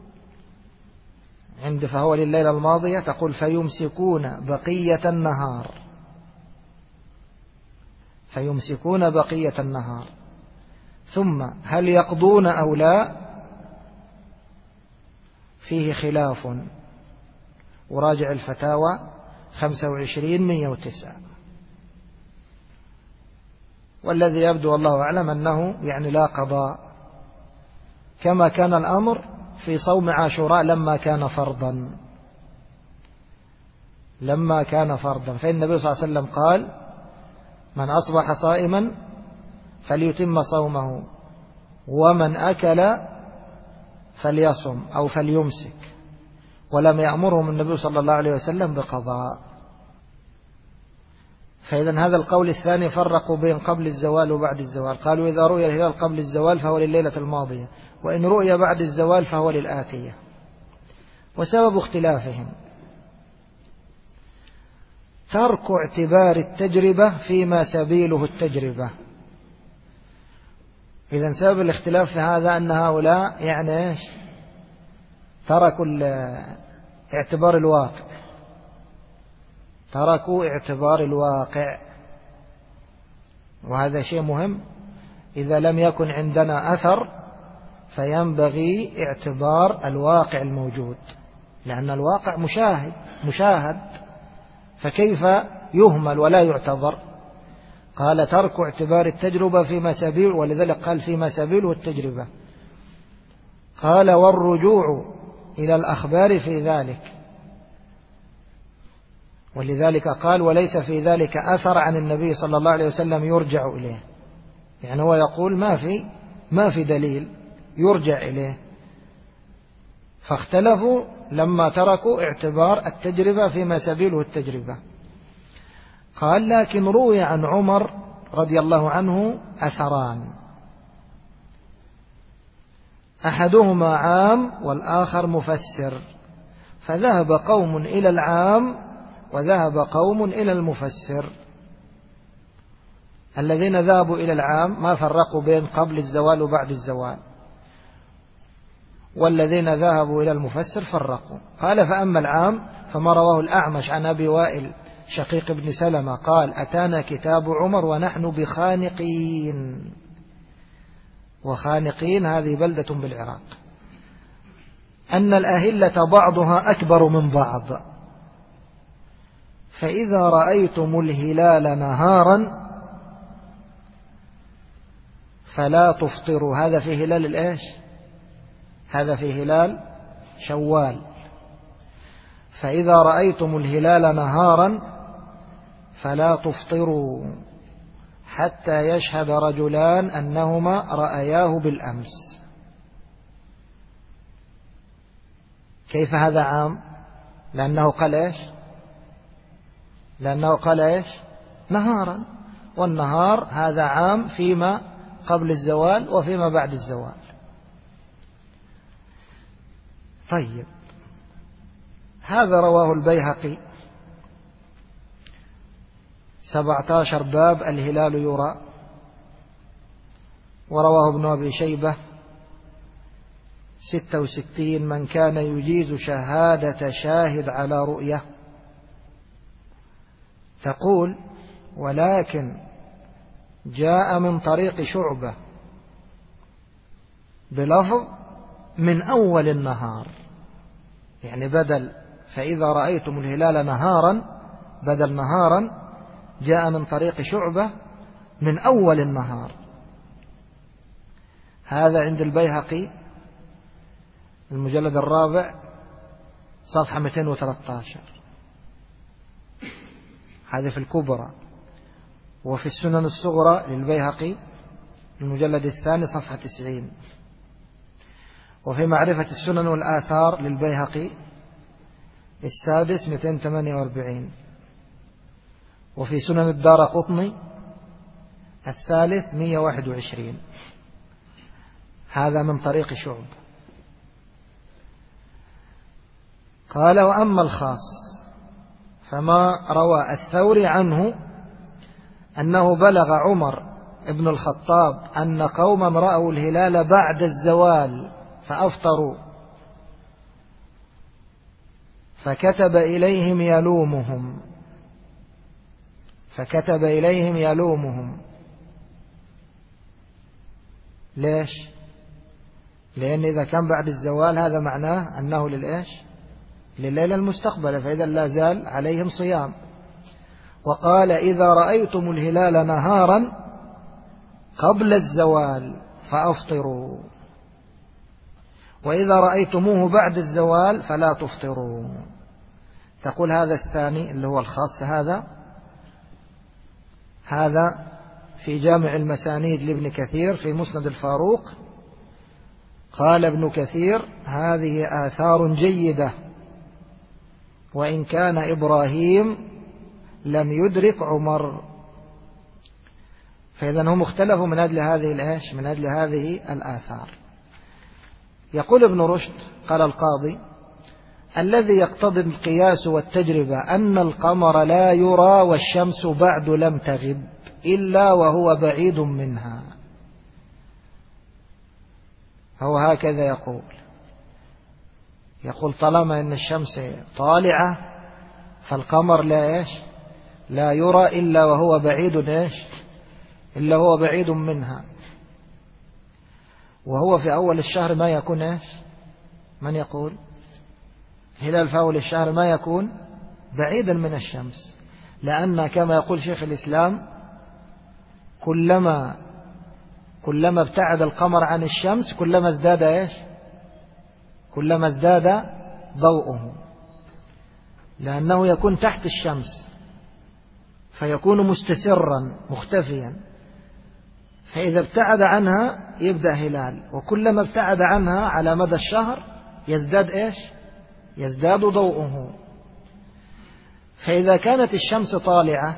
عند فهو لليلة الماضية، تقول فيمسكون بقية النهار، فيمسكون بقية النهار. ثم هل يقضون أو لا؟ فيه خلاف، وراجع الفتاوى 25/109. والذي يبدو والله أعلم أنه يعني لا قضاء، كما كان الأمر في صوم عاشوراء لما كان فرضا، فإن النبي صلى الله عليه وسلم قال: من أصبح صائما فليتم صومه، ومن أكل فليصم أو فليمسك، ولم يأمرهم النبي صلى الله عليه وسلم بقضاء. فإذا هذا القول الثاني فرقوا بين قبل الزوال وبعد الزوال، قالوا إذا رؤي الهلال قبل الزوال فهو لليلة الماضية، وإن رؤي بعد الزوال فهو للآتية. وسبب اختلافهم ترك اعتبار التجربة فيما سبيله التجربة. إذن سبب الاختلاف في هذا أن هؤلاء يعني إيش؟ تركوا اعتبار الواقع، وهذا شيء مهم. إذا لم يكن عندنا أثر فينبغي اعتبار الواقع الموجود، لأن الواقع مشاهد، فكيف يهمل ولا يعتبر؟ قال ترك اعتبار التجربة فيما سبيل، ولذلك قال فيما سبيله التجربة. قال والرجوع إلى الأخبار في ذلك، ولذلك قال وليس في ذلك أثر عن النبي صلى الله عليه وسلم يرجع إليه، يعني هو يقول ما في دليل يرجع إليه. فاختلفوا لما تركوا اعتبار التجربة فيما سبيله التجربة. قال: لكن روي عن عمر رضي الله عنه أثران، أحدهما عام والآخر مفسر، فذهب قوم إلى العام وذهب قوم إلى المفسر. الذين ذهبوا إلى العام ما فرقوا بين قبل الزوال وبعد الزوال، والذين ذهبوا إلى المفسر فرقوا. قال: فأما العام فما رواه الأعمش عن أبي وائل شقيق بن سلمة قال: أتانا كتاب عمر ونحن بخانقين. وخانقين هذه بلدة بالعراق. أن الأهلة بعضها أكبر من بعض، فإذا رأيتم الهلال نهارا فلا تفطروا. هذا في هلال الإيش؟ هذا في هلال شوال. فإذا رأيتم الهلال نهارا فلا تفطروا حتى يشهد رجلان أنهما رأياه بالأمس. كيف هذا عام؟ لأنه قال إيش؟ لأنه قال إيش؟ نهارا، والنهار هذا عام فيما قبل الزوال وفيما بعد الزوال. طيب، هذا رواه البيهقي 17 باب الهلال يرى، ورواه ابن أبي شيبة 66 من كان يجيز شهادة شاهد على رؤية. تقول: ولكن جاء من طريق شعبة بلفظ من أول النهار، يعني بدل فإذا رأيتم الهلال نهارا بدل نهارا جاء من طريق شعبة من أول النهار. هذا عند البيهقي المجلد الرابع صفحة 213، هذا في الكبرى. وفي السنن الصغرى للبيهقي المجلد الثاني صفحة 90. وفي معرفة السنن والآثار للبيهقي السادس 248. وفي سنن الدارقطني الثالث 121. هذا من طريق شعب. قال: وأما الخاص فما روى الثوري عنه أنه بلغ عمر ابن الخطاب أن قوما رأوا الهلال بعد الزوال فأفطروا، فكتب إليهم يلومهم. ليش؟ لأن إذا كان بعد الزوال هذا معناه أنه للإيش؟ لليلة المستقبلة، فإذا لا زال عليهم صيام. وقال: إذا رأيتم الهلال نهارا قبل الزوال فأفطروا، وإذا رأيتموه بعد الزوال فلا تفطروا. تقول هذا الثاني اللي هو الخاص، هذا في جامع المسانيد لابن كثير في مسند الفاروق. قال ابن كثير: هذه آثار جيدة، وإن كان إبراهيم لم يدرك عمر. فإذا هم اختلفوا من أجل هذه الآثار. يقول ابن رشد قال القاضي: الذي يقتضي القياس والتجربة أن القمر لا يرى والشمس بعد لم تغب إلا وهو بعيد منها. هو هكذا يقول طالما أن الشمس طالعة فالقمر لا يرى إلا وهو بعيد منها. وهو في أول الشهر ما يكون من يقول هلال في أول الشهر ما يكون بعيدا من الشمس، لأن كما يقول شيخ الإسلام كلما ابتعد القمر عن الشمس كلما ازداد ضوءه، لأنه يكون تحت الشمس فيكون مستسرا مختفيا، فإذا ابتعد عنها يبدأ هلال، وكلما ابتعد عنها على مدى الشهر يزداد إيش؟ يزداد ضوءه. فإذا كانت الشمس طالعة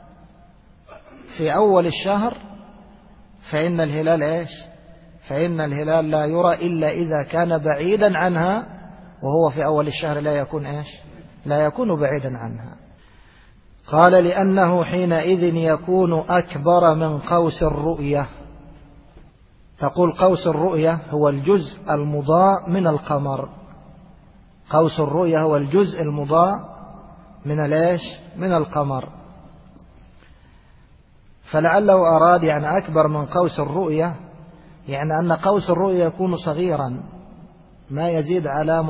في أول الشهر فإن الهلال إيش؟ فإن الهلال لا يرى إلا إذا كان بعيدا عنها، وهو في أول الشهر لا يكون إيش؟ لا يكون بعيدا عنها. قال لأنه حينئذ يكون أكبر من قوس الرؤية. تقول قوس الرؤية هو الجزء المضاء من القمر. قوس الرؤية هو الجزء المضاء من الإيش؟ من القمر. فلعله أراد يعني أكبر من قوس الرؤية، يعني أن قوس الرؤية يكون صغيرا ما يزيد على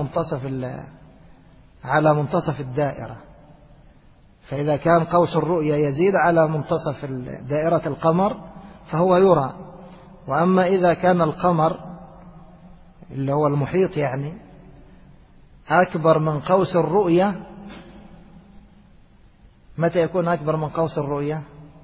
منتصف الدائرة. فإذا كان قوس الرؤية يزيد على منتصف دائرة القمر فهو يرى. وأما إذا كان القمر اللي هو المحيط يعني أكبر من قوس الرؤية، متى يكون أكبر من قوس الرؤية؟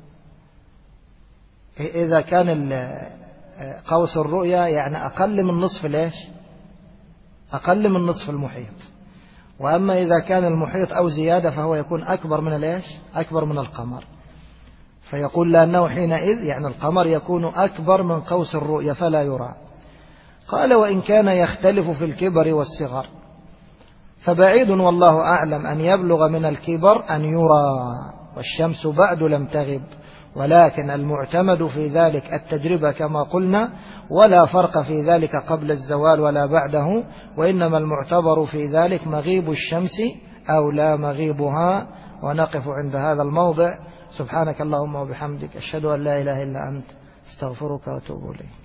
إذا كان قوس الرؤية يعني أقل من نصف ليش؟ أقل من نصف المحيط. وأما إذا كان المحيط أو زيادة فهو يكون أكبر من ليش؟ أكبر من القمر. فيقول لأنه حينئذ يعني القمر يكون أكبر من قوس الرؤية فلا يرى. قال وإن كان يختلف في الكبر والصغر فبعيد والله أعلم أن يبلغ من الكبر أن يرى والشمس بعد لم تغب، ولكن المعتمد في ذلك التجربة كما قلنا، ولا فرق في ذلك قبل الزوال ولا بعده، وإنما المعتبر في ذلك مغيب الشمس أو لا مغيبها. ونقف عند هذا الموضع. سبحانك اللهم وبحمدك أشهد أن لا إله إلا أنت استغفرك وأتوب إليك.